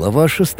Глава 6.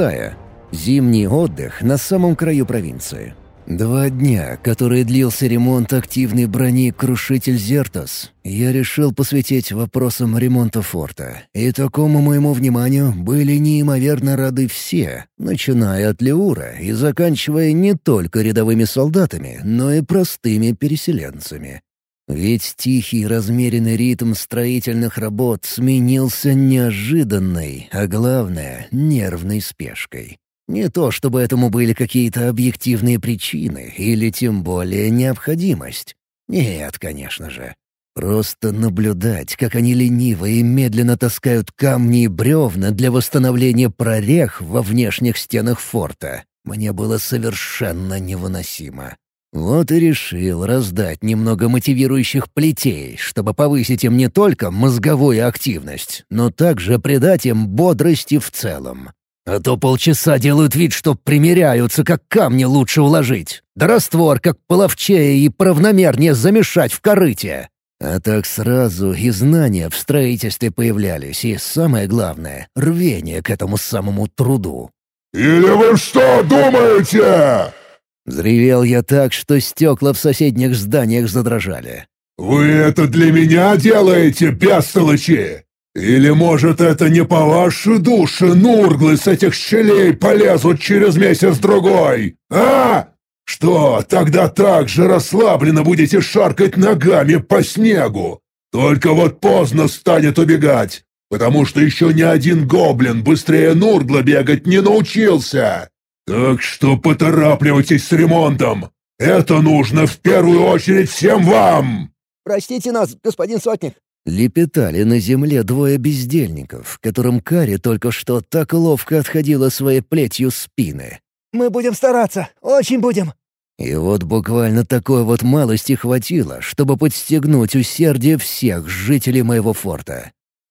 Зимний отдых на самом краю провинции. 2 дня, которые длился ремонт активной брони «Крушитель Зертос», я решил посвятить вопросам ремонта форта. И такому моему вниманию были неимоверно рады все, начиная от Леура и заканчивая не только рядовыми солдатами, но и простыми переселенцами. Ведь тихий размеренный ритм строительных работ сменился неожиданной, а главное — нервной спешкой. Не то чтобы этому были какие-то объективные причины или тем более необходимость. Нет, конечно же. Просто наблюдать, как они лениво и медленно таскают камни и бревна для восстановления прорех во внешних стенах форта, мне было совершенно невыносимо. Вот и решил раздать немного мотивирующих плетей, чтобы повысить им не только мозговую активность, но также придать им бодрости в целом. А то полчаса делают вид, что примеряются, как камни лучше уложить. Да раствор, как половчее и правномернее замешать в корыте. А так сразу и знания в строительстве появлялись, и самое главное — рвение к этому самому труду. «Или вы что думаете?» Взревел я так, что стекла в соседних зданиях задрожали. «Вы это для меня делаете, бестолочи? Или, может, это не по вашей душе нурглы с этих щелей полезут через месяц-другой? А? Что, тогда так же расслабленно будете шаркать ногами по снегу? Только вот поздно станет убегать, потому что еще ни один гоблин быстрее нургла бегать не научился. Так что поторапливайтесь с ремонтом. Это нужно в первую очередь всем вам!» «Простите нас, господин Сотник!» Лепетали на земле 2 бездельников, которым Кари только что так ловко отходила своей плетью спины. «Мы будем стараться, очень будем!» И вот буквально такой вот малости хватило, чтобы подстегнуть усердие всех жителей моего форта.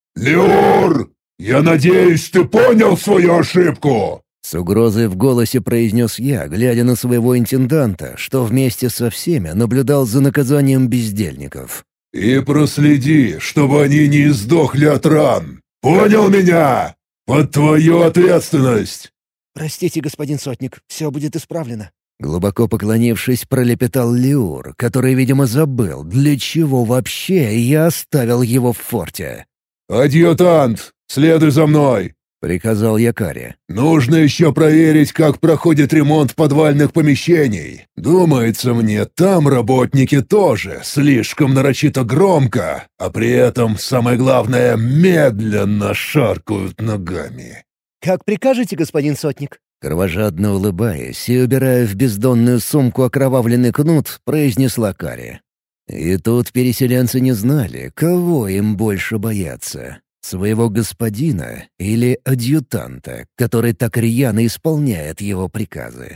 «Леур, я надеюсь, ты понял свою ошибку?» С угрозой в голосе произнес я, глядя на своего интенданта, что вместе со всеми наблюдал за наказанием бездельников. «И проследи, чтобы они не издохли от ран. Понял меня? Под твою ответственность!» «Простите, господин Сотник, все будет исправлено». Глубоко поклонившись, пролепетал Леур, который, видимо, забыл, для чего вообще я оставил его в форте. «Адъютант, следуй за мной!» — приказал я Кари. «Нужно еще проверить, как проходит ремонт подвальных помещений. Думается мне, там работники тоже слишком нарочито громко, а при этом, самое главное, медленно шаркают ногами». «Как прикажете, господин Сотник?» Кровожадно улыбаясь и убирая в бездонную сумку окровавленный кнут, произнесла Кари. И тут переселенцы не знали, кого им больше бояться. Своего господина или адъютанта, который так рьяно исполняет его приказы.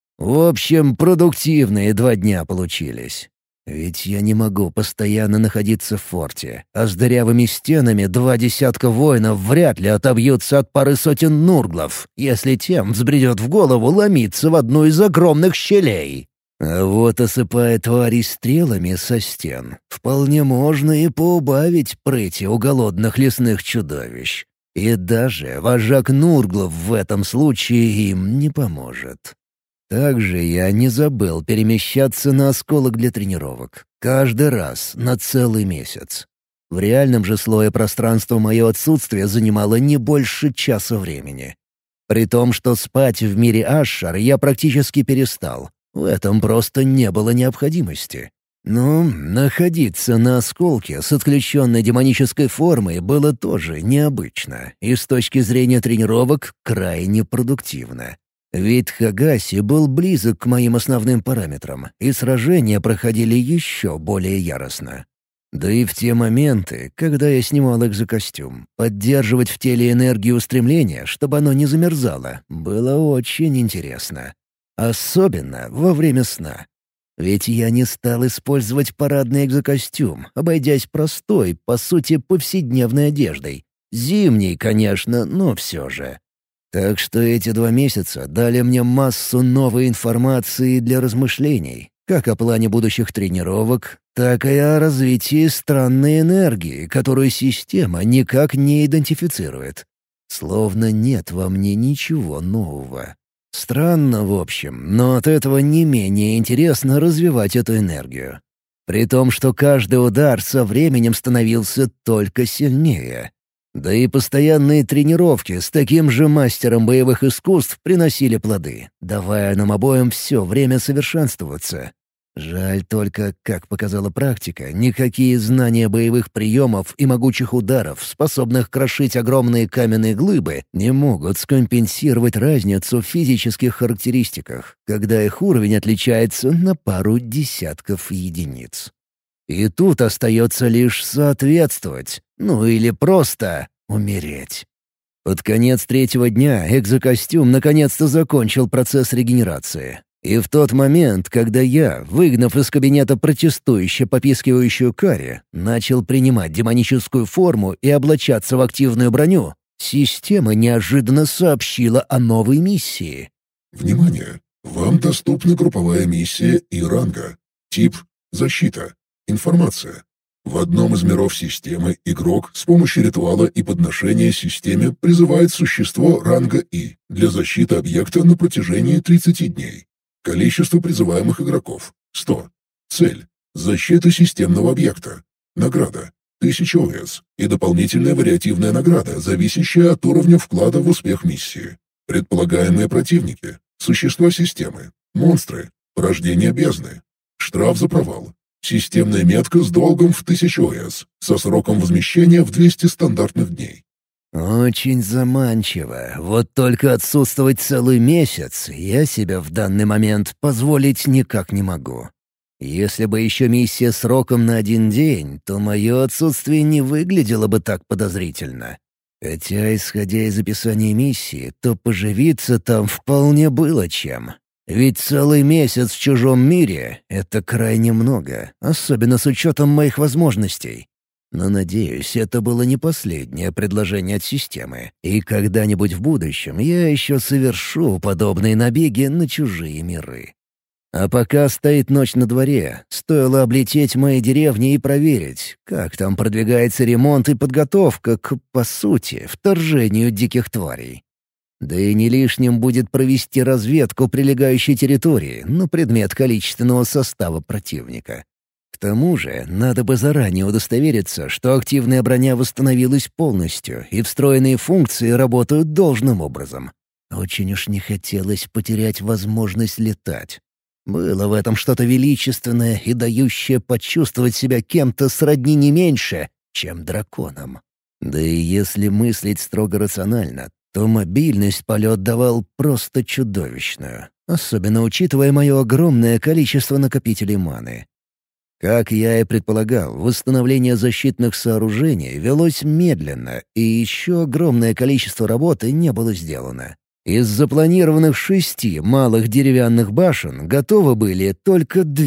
В общем, продуктивные 2 дня получились. Ведь я не могу постоянно находиться в форте, а с дырявыми стенами 20 воинов вряд ли отобьются от пары сотен нурглов, если тем взбредет в голову ломиться в одну из огромных щелей. А вот, осыпая тварей стрелами со стен, вполне можно и поубавить прыти у голодных лесных чудовищ. И даже вожак нурглов в этом случае им не поможет. Также я не забыл перемещаться на осколок для тренировок. Каждый раз на целый месяц. В реальном же слое пространства мое отсутствие занимало не больше часа времени. При том, что спать в мире Ашшар я практически перестал. В этом просто не было необходимости. Но находиться на осколке с отключенной демонической формой было тоже необычно и с точки зрения тренировок крайне продуктивно. Ведь Хагаси был близок к моим основным параметрам, и сражения проходили еще более яростно. Да и в те моменты, когда я снимал экзокостюм, поддерживать в теле энергию устремления, чтобы оно не замерзало, было очень интересно. Особенно во время сна. Ведь я не стал использовать парадный экзокостюм, обойдясь простой, по сути, повседневной одеждой. Зимней, конечно, но все же. Так что эти 2 месяца дали мне массу новой информации для размышлений, как о плане будущих тренировок, так и о развитии странной энергии, которую система никак не идентифицирует. Словно нет во мне ничего нового. Странно, в общем, но от этого не менее интересно развивать эту энергию. При том, что каждый удар со временем становился только сильнее. Да и постоянные тренировки с таким же мастером боевых искусств приносили плоды, давая нам обоим все время совершенствоваться. Жаль только, как показала практика, никакие знания боевых приемов и могучих ударов, способных крошить огромные каменные глыбы, не могут скомпенсировать разницу в физических характеристиках, когда их уровень отличается на пару десятков единиц. И тут остается лишь соответствовать, ну или просто умереть. Под конец третьего дня экзокостюм наконец-то закончил процесс регенерации. И в тот момент, когда я, выгнав из кабинета протестующе попискивающую Кари, начал принимать демоническую форму и облачаться в активную броню, система неожиданно сообщила о новой миссии. Внимание! Вам доступна групповая миссия и ранга. Тип — защита. Информация. В одном из миров системы игрок с помощью ритуала и подношения системе призывает существо ранга И для защиты объекта на протяжении 30 дней. Количество призываемых игроков — 100. Цель — защита системного объекта. Награда — 1000 ОС и дополнительная вариативная награда, зависящая от уровня вклада в успех миссии. Предполагаемые противники — существа системы, монстры, порождения бездны. Штраф за провал. Системная метка с долгом в 1000 ОС, со сроком возмещения в 200 стандартных дней. Очень заманчиво. Вот только отсутствовать целый месяц я себе в данный момент позволить никак не могу. Если бы еще миссия сроком на 1 день, то мое отсутствие не выглядело бы так подозрительно. Хотя, исходя из описания миссии, то поживиться там вполне было чем. Ведь целый месяц в чужом мире — это крайне много, особенно с учетом моих возможностей. Но, надеюсь, это было не последнее предложение от системы, и когда-нибудь в будущем я еще совершу подобные набеги на чужие миры. А пока стоит ночь на дворе, стоило облететь мои деревни и проверить, как там продвигается ремонт и подготовка к, по сути, вторжению диких тварей. Да и не лишним будет провести разведку прилегающей территории на предмет количественного состава противника. К тому же, надо бы заранее удостовериться, что активная броня восстановилась полностью и встроенные функции работают должным образом. Очень уж не хотелось потерять возможность летать. Было в этом что-то величественное и дающее почувствовать себя кем-то сродни не меньше, чем драконом. Да и если мыслить строго рационально, то мобильность полет давал просто чудовищную, особенно учитывая мое огромное количество накопителей маны. Как я и предполагал, восстановление защитных сооружений велось медленно, и еще огромное количество работы не было сделано. Из запланированных 6 малых деревянных башен готовы были только 2.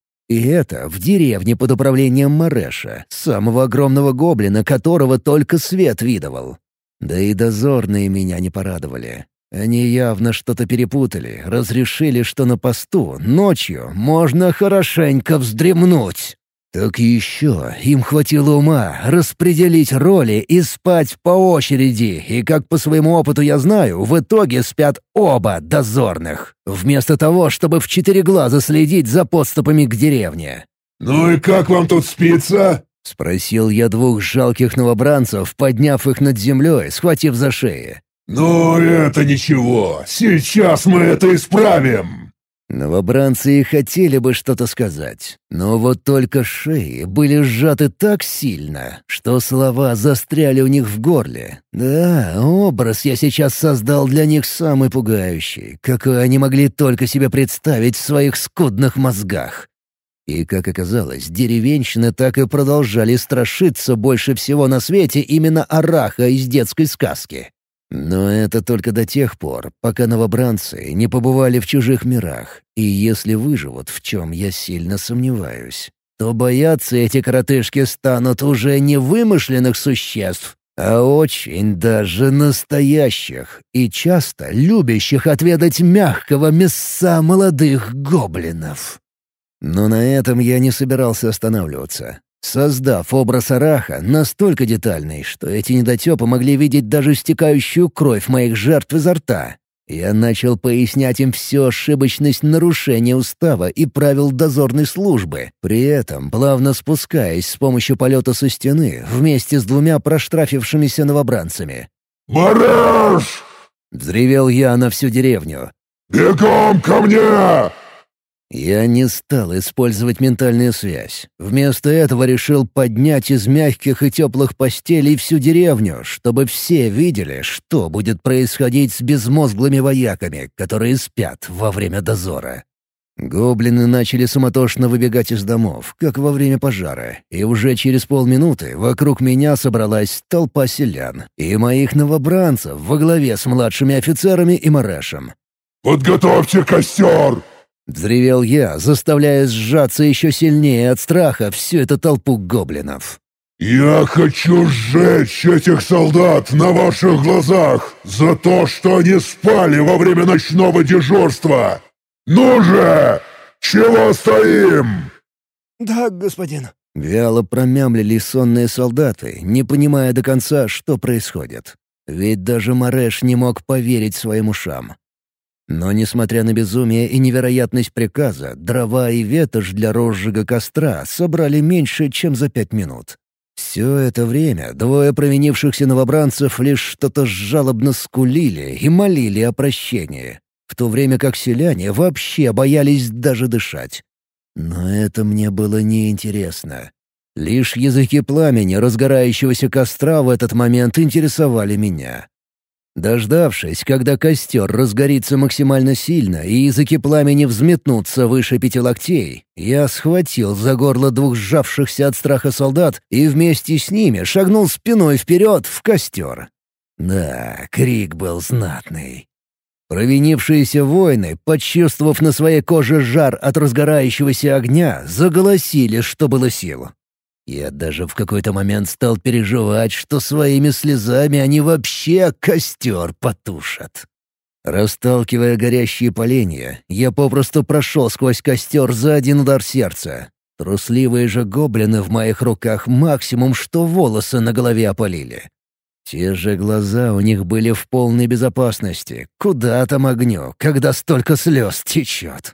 И это в деревне под управлением Мареша, самого огромного гоблина, которого только свет видывал. Да и дозорные меня не порадовали. Они явно что-то перепутали, разрешили, что на посту ночью можно хорошенько вздремнуть. Так еще им хватило ума распределить роли и спать по очереди, и, как по своему опыту я знаю, в итоге спят оба дозорных, вместо того, чтобы в 4 глаза следить за подступами к деревне. «Ну и как вам тут спится?» — спросил я 2 жалких новобранцев, подняв их над землей, схватив за шеи. «Ну, это ничего. Сейчас мы это исправим!» Новобранцы и хотели бы что-то сказать, но вот только шеи были сжаты так сильно, что слова застряли у них в горле. Да, образ я сейчас создал для них самый пугающий, какой они могли только себе представить в своих скудных мозгах. И, как оказалось, деревенщины так и продолжали страшиться больше всего на свете именно Араха из детской сказки. Но это только до тех пор, пока новобранцы не побывали в чужих мирах, и если выживут, в чем я сильно сомневаюсь, то бояться эти коротышки станут уже не вымышленных существ, а очень даже настоящих и часто любящих отведать мягкого мяса молодых гоблинов. Но на этом я не собирался останавливаться. создав образ Араха настолько детальный, что эти недотепы могли видеть даже стекающую кровь моих жертв изо рта. Я начал пояснять им всю ошибочность нарушения устава и правил дозорной службы, при этом плавно спускаясь с помощью полета со стены вместе с двумя проштрафившимися новобранцами. «Мареш!» — взревел я на всю деревню. «Бегом ко мне!» Я не стал использовать ментальную связь. Вместо этого решил поднять из мягких и теплых постелей всю деревню, чтобы все видели, что будет происходить с безмозглыми вояками, которые спят во время дозора. Гоблины начали суматошно выбегать из домов, как во время пожара, и уже через полминуты вокруг меня собралась толпа селян и моих новобранцев во главе с младшими офицерами и Марешем. «Подготовьте костер!» — взревел я, заставляя сжаться еще сильнее от страха всю эту толпу гоблинов. «Я хочу сжечь этих солдат на ваших глазах за то, что они спали во время ночного дежурства! Ну же! Чего стоим?» «Да, господин». Вяло промямлили сонные солдаты, не понимая до конца, что происходит. Ведь даже Мареш не мог поверить своим ушам. Но, несмотря на безумие и невероятность приказа, дрова и ветошь для розжига костра собрали меньше, чем за 5 минут. Все это время двое провинившихся новобранцев лишь что-то жалобно скулили и молили о прощении, в то время как селяне вообще боялись даже дышать. Но это мне было неинтересно. Лишь языки пламени разгорающегося костра в этот момент интересовали меня. Дождавшись, когда костер разгорится максимально сильно и языки пламени взметнутся выше 5 локтей, я схватил за горло двух сжавшихся от страха солдат и вместе с ними шагнул спиной вперед в костер. Да, крик был знатный. Провинившиеся воины, почувствовав на своей коже жар от разгорающегося огня, заголосили, что было сил. Я даже в какой-то момент стал переживать, что своими слезами они вообще костер потушат. Расталкивая горящие поленья, я попросту прошел сквозь костер за один удар сердца. Трусливые же гоблины в моих руках максимум, что волосы на голове опалили. Те же глаза у них были в полной безопасности. Куда там огню, когда столько слез течет?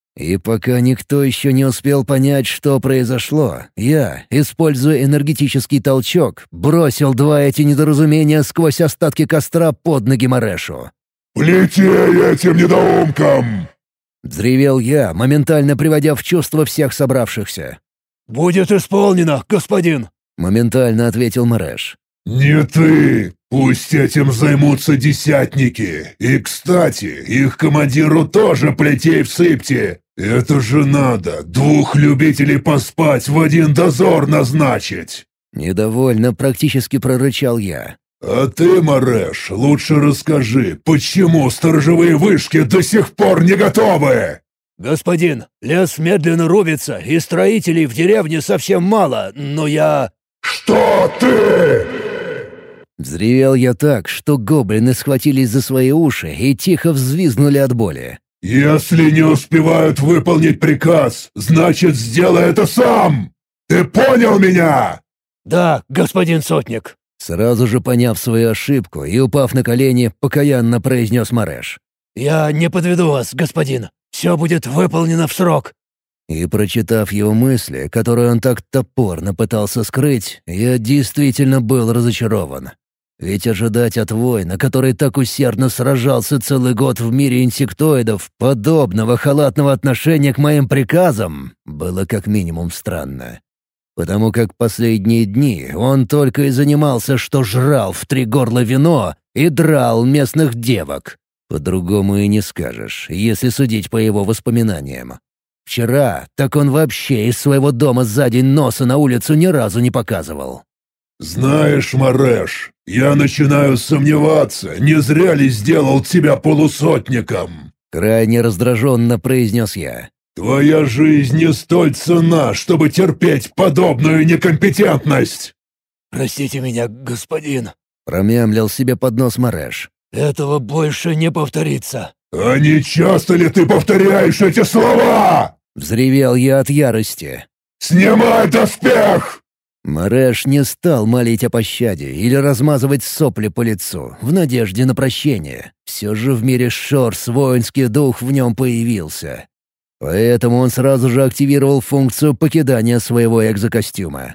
И пока никто еще не успел понять, что произошло, я, используя энергетический толчок, бросил два эти недоразумения сквозь остатки костра под ноги Марешу. «Лети этим недоумкам!» — взревел я, моментально приводя в чувство всех собравшихся. «Будет исполнено, господин!» — моментально ответил Мареш. «Не ты! Пусть этим займутся десятники! И, кстати, их командиру тоже плетей всыпьте! Это же надо! 2 любителей поспать в один дозор назначить!» Недовольно практически прорычал я. «А ты, Мареш, лучше расскажи, почему сторожевые вышки до сих пор не готовы?» «Господин, лес медленно рубится, и строителей в деревне совсем мало, но я...» «Что ты?» Взревел я так, что гоблины схватились за свои уши и тихо взвизгнули от боли. «Если не успевают выполнить приказ, значит, сделай это сам! Ты понял меня?» «Да, господин сотник». Сразу же поняв свою ошибку и упав на колени, покаянно произнес Мареш. «Я не подведу вас, господин. Все будет выполнено в срок». И, прочитав его мысли, которые он так топорно пытался скрыть, я действительно был разочарован. Ведь ожидать от воина, который так усердно сражался целый год в мире инсектоидов, подобного халатного отношения к моим приказам, было как минимум странно. Потому как последние дни он только и занимался, что жрал в 3 горла вино и драл местных девок. По-другому и не скажешь, если судить по его воспоминаниям. Вчера так он вообще из своего дома за день носа на улицу ни разу не показывал. «Знаешь, Мареш, я начинаю сомневаться, не зря ли сделал тебя полусотником?» Крайне раздраженно произнес я. «Твоя жизнь не столь ценна, чтобы терпеть подобную некомпетентность!» «Простите меня, господин». Промямлил себе под нос Мареш. «Этого больше не повторится». «А не часто ли ты повторяешь эти слова?» Взревел я от ярости. Снимай доспех!» Мареш не стал молить о пощаде или размазывать сопли по лицу, в надежде на прощение. Все же в мире Шорс воинский дух в нем появился. Поэтому он сразу же активировал функцию покидания своего экзокостюма.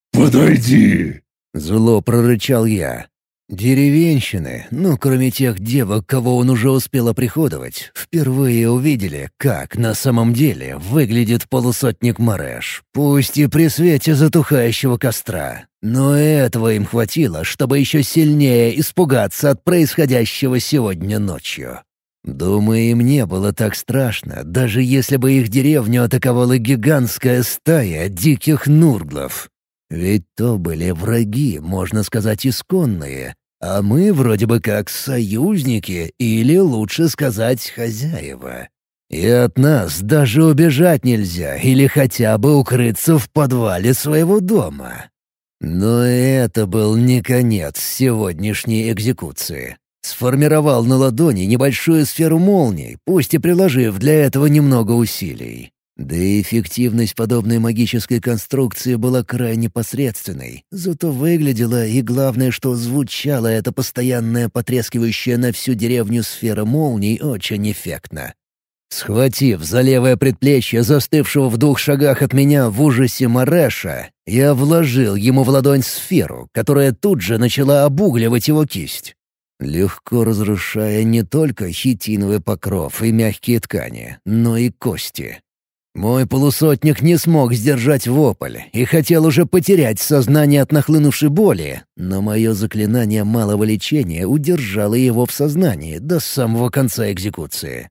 «Подойди!» — зло прорычал я. Деревенщины, кроме тех девок, кого он уже успел оприходовать, впервые увидели, как на самом деле выглядит полусотник Мареш, пусть и при свете затухающего костра. Но этого им хватило, чтобы еще сильнее испугаться от происходящего сегодня ночью. Думаю, им не было так страшно, даже если бы их деревню атаковала гигантская стая диких нурглов. Ведь то были враги, можно сказать, исконные, а мы вроде бы как союзники или, лучше сказать, хозяева. И от нас даже убежать нельзя или хотя бы укрыться в подвале своего дома. Но это был не конец сегодняшней экзекуции. Сформировал на ладони небольшую сферу молний, пусть и приложив для этого немного усилий. Да и эффективность подобной магической конструкции была крайне посредственной, зато выглядела и, главное, что звучала эта постоянная потрескивающая на всю деревню сфера молний очень эффектно. Схватив за левое предплечье застывшего в 2 шагах от меня в ужасе Мареша, я вложил ему в ладонь сферу, которая тут же начала обугливать его кисть, легко разрушая не только хитиновый покров и мягкие ткани, но и кости. Мой полусотник не смог сдержать вопль и хотел уже потерять сознание от нахлынувшей боли, но мое заклинание малого лечения удержало его в сознании до самого конца экзекуции.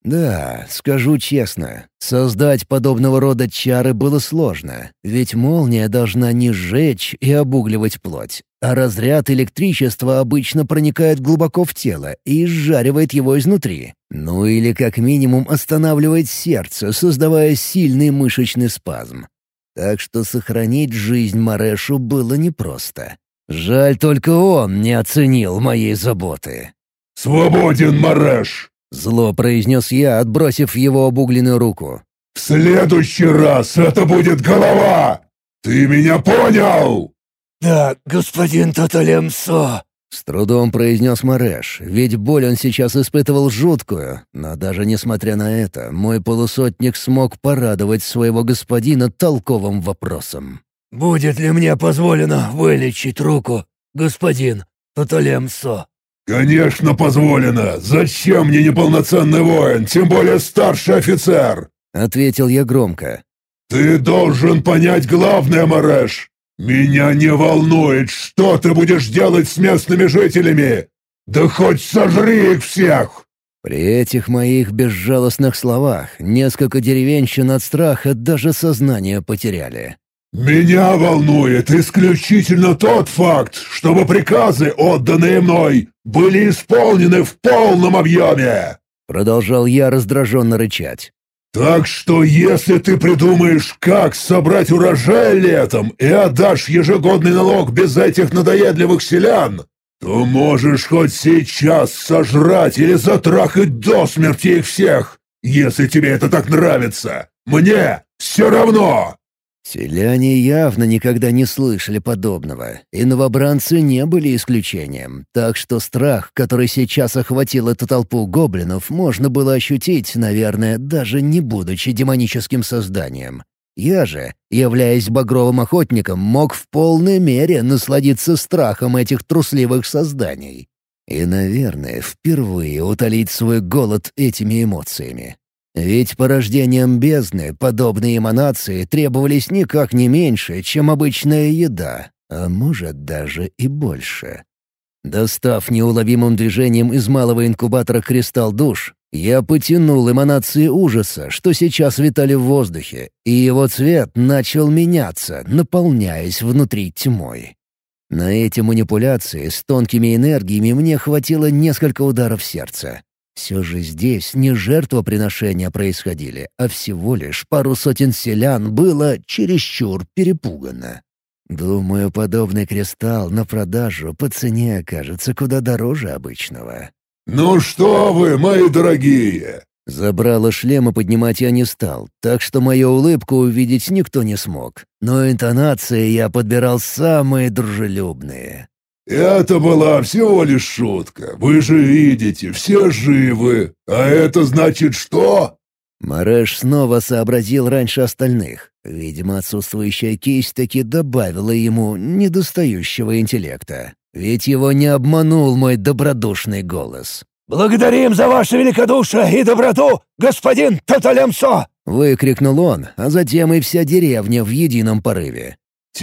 Да, скажу честно, создать подобного рода чары было сложно, ведь молния должна не сжечь и обугливать плоть, а разряд электричества обычно проникает глубоко в тело и изжаривает его изнутри. Ну или как минимум останавливает сердце, создавая сильный мышечный спазм. Так что сохранить жизнь Марешу было непросто. Жаль, только он не оценил моей заботы. «Свободен, Мареш!» — зло произнес я, отбросив его обугленную руку. «В следующий раз это будет голова! Ты меня понял?» «Да, господин Таталемсо!» — с трудом произнес Мареш, ведь боль он сейчас испытывал жуткую, но даже несмотря на это, мой полусотник смог порадовать своего господина толковым вопросом. «Будет ли мне позволено вылечить руку, господин Таталемсо?» «Конечно позволено! Зачем мне неполноценный воин, тем более старший офицер?» — ответил я громко. «Ты должен понять главное, Мареш! Меня не волнует, что ты будешь делать с местными жителями! Да хоть сожри их всех!» При этих моих безжалостных словах несколько деревенщин от страха даже сознание потеряли. «Меня волнует исключительно тот факт, чтобы приказы, отданные мной, были исполнены в полном объеме!» Продолжал я раздраженно рычать. «Так что если ты придумаешь, как собрать урожай летом и отдашь ежегодный налог без этих надоедливых селян, то можешь хоть сейчас сожрать или затрахать до смерти их всех, если тебе это так нравится. Мне все равно!» Селяне явно никогда не слышали подобного, и новобранцы не были исключением, так что страх, который сейчас охватил эту толпу гоблинов, можно было ощутить, наверное, даже не будучи демоническим созданием. Я же, являясь багровым охотником, мог в полной мере насладиться страхом этих трусливых созданий. И, наверное, впервые утолить свой голод этими эмоциями. Ведь порождением бездны подобные эманации требовались никак не меньше, чем обычная еда, а может даже и больше. Достав неуловимым движением из малого инкубатора кристалл душ, я потянул эманации ужаса, что сейчас витали в воздухе, и его цвет начал меняться, наполняясь внутри тьмой. На эти манипуляции с тонкими энергиями мне хватило несколько ударов сердца. Все же здесь не жертвоприношения происходили, а всего лишь пару сотен селян было чересчур перепугано. Думаю, подобный кристалл на продажу по цене окажется куда дороже обычного. «Ну что вы, мои дорогие, Забрало шлема поднимать я не стал, так что мою улыбку увидеть никто не смог. Но интонации я подбирал самые дружелюбные. «Это была всего лишь шутка. Вы же видите, все живы. А это значит что?» Мареш снова сообразил раньше остальных. Видимо, отсутствующая кисть таки добавила ему недостающего интеллекта. Ведь его не обманул мой добродушный голос. «Благодарим за ваше великодушие и доброту, господин Таталямсо!» — выкрикнул он, а затем и вся деревня в едином порыве.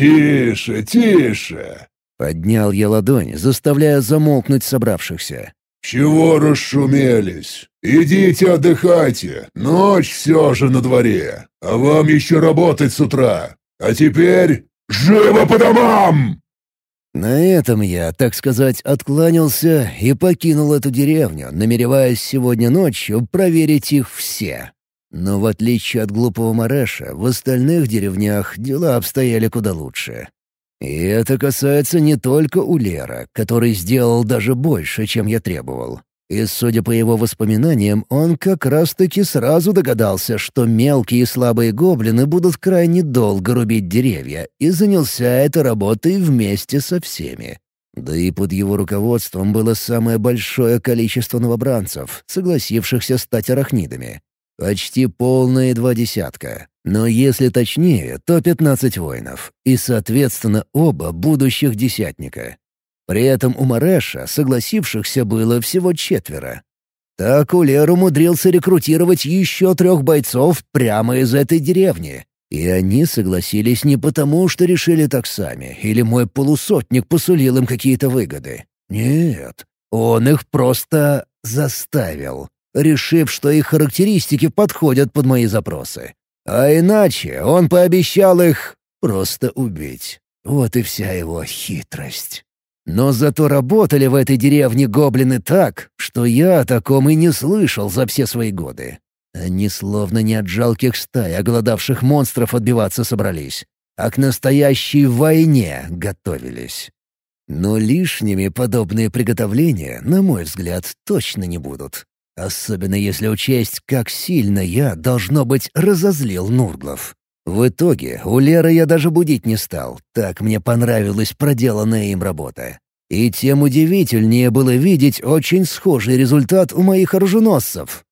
«Тише, тише!» — поднял я ладонь, заставляя замолкнуть собравшихся. «Чего расшумелись? Идите отдыхайте, ночь все же на дворе, а вам еще работать с утра. А теперь живо по домам!» На этом я, так сказать, откланялся и покинул эту деревню, намереваясь сегодня ночью проверить их все. Но в отличие от глупого Мареша, в остальных деревнях дела обстояли куда лучше. И это касается не только Улера, который сделал даже больше, чем я требовал. И, судя по его воспоминаниям, он как раз-таки сразу догадался, что мелкие и слабые гоблины будут крайне долго рубить деревья, и занялся этой работой вместе со всеми. Да и под его руководством было самое большое количество новобранцев, согласившихся стать арахнидами. Почти полные 20. Но если точнее, то 15 воинов, и, соответственно, оба будущих десятника. При этом у Мареша согласившихся было всего 4. Так Улер умудрился рекрутировать еще 3 бойцов прямо из этой деревни. И они согласились не потому, что решили так сами, или мой полусотник посулил им какие-то выгоды. Нет, он их просто заставил, решив, что их характеристики подходят под мои запросы. А иначе он пообещал их просто убить. Вот и вся его хитрость. Но зато работали в этой деревне гоблины так, что я о таком и не слышал за все свои годы. Они словно не от жалких стай оголодавших монстров отбиваться собрались, а к настоящей войне готовились. Но лишними подобные приготовления, на мой взгляд, точно не будут. Особенно если учесть, как сильно я, должно быть, разозлил Нурглов. В итоге Улера я даже будить не стал, так мне понравилась проделанная им работа. И тем удивительнее было видеть очень схожий результат у моих оруженосцев.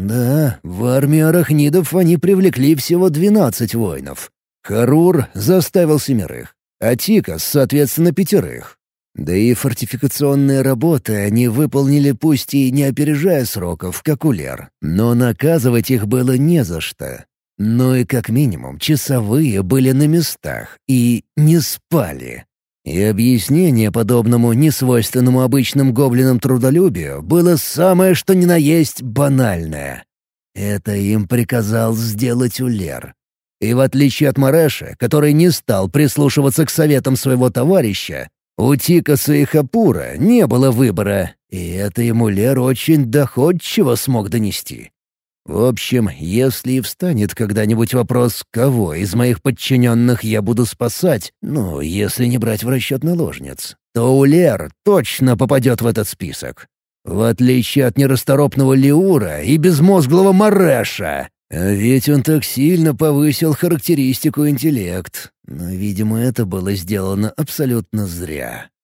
Да, в армию арахнидов они привлекли всего 12 воинов. Харур заставил 7, а Тикас, соответственно, 5. Да и фортификационные работы они выполнили пусть и не опережая сроков, как Улер, но наказывать их было не за что. Ну и как минимум часовые были на местах и не спали. И объяснение подобному несвойственному обычным гоблинам трудолюбию было самое что ни на есть банальное. Это им приказал сделать Улер. И в отличие от Мареша, который не стал прислушиваться к советам своего товарища, у Тикаса и Хапура не было выбора, и это ему Улер очень доходчиво смог донести. В общем, если и встанет когда-нибудь вопрос, кого из моих подчиненных я буду спасать, ну, если не брать в расчет наложниц, то Улер точно попадет в этот список. В отличие от нерасторопного Лиура и безмозглого Мареша. А ведь он так сильно повысил характеристику интеллект. Но, видимо, это было сделано абсолютно зря.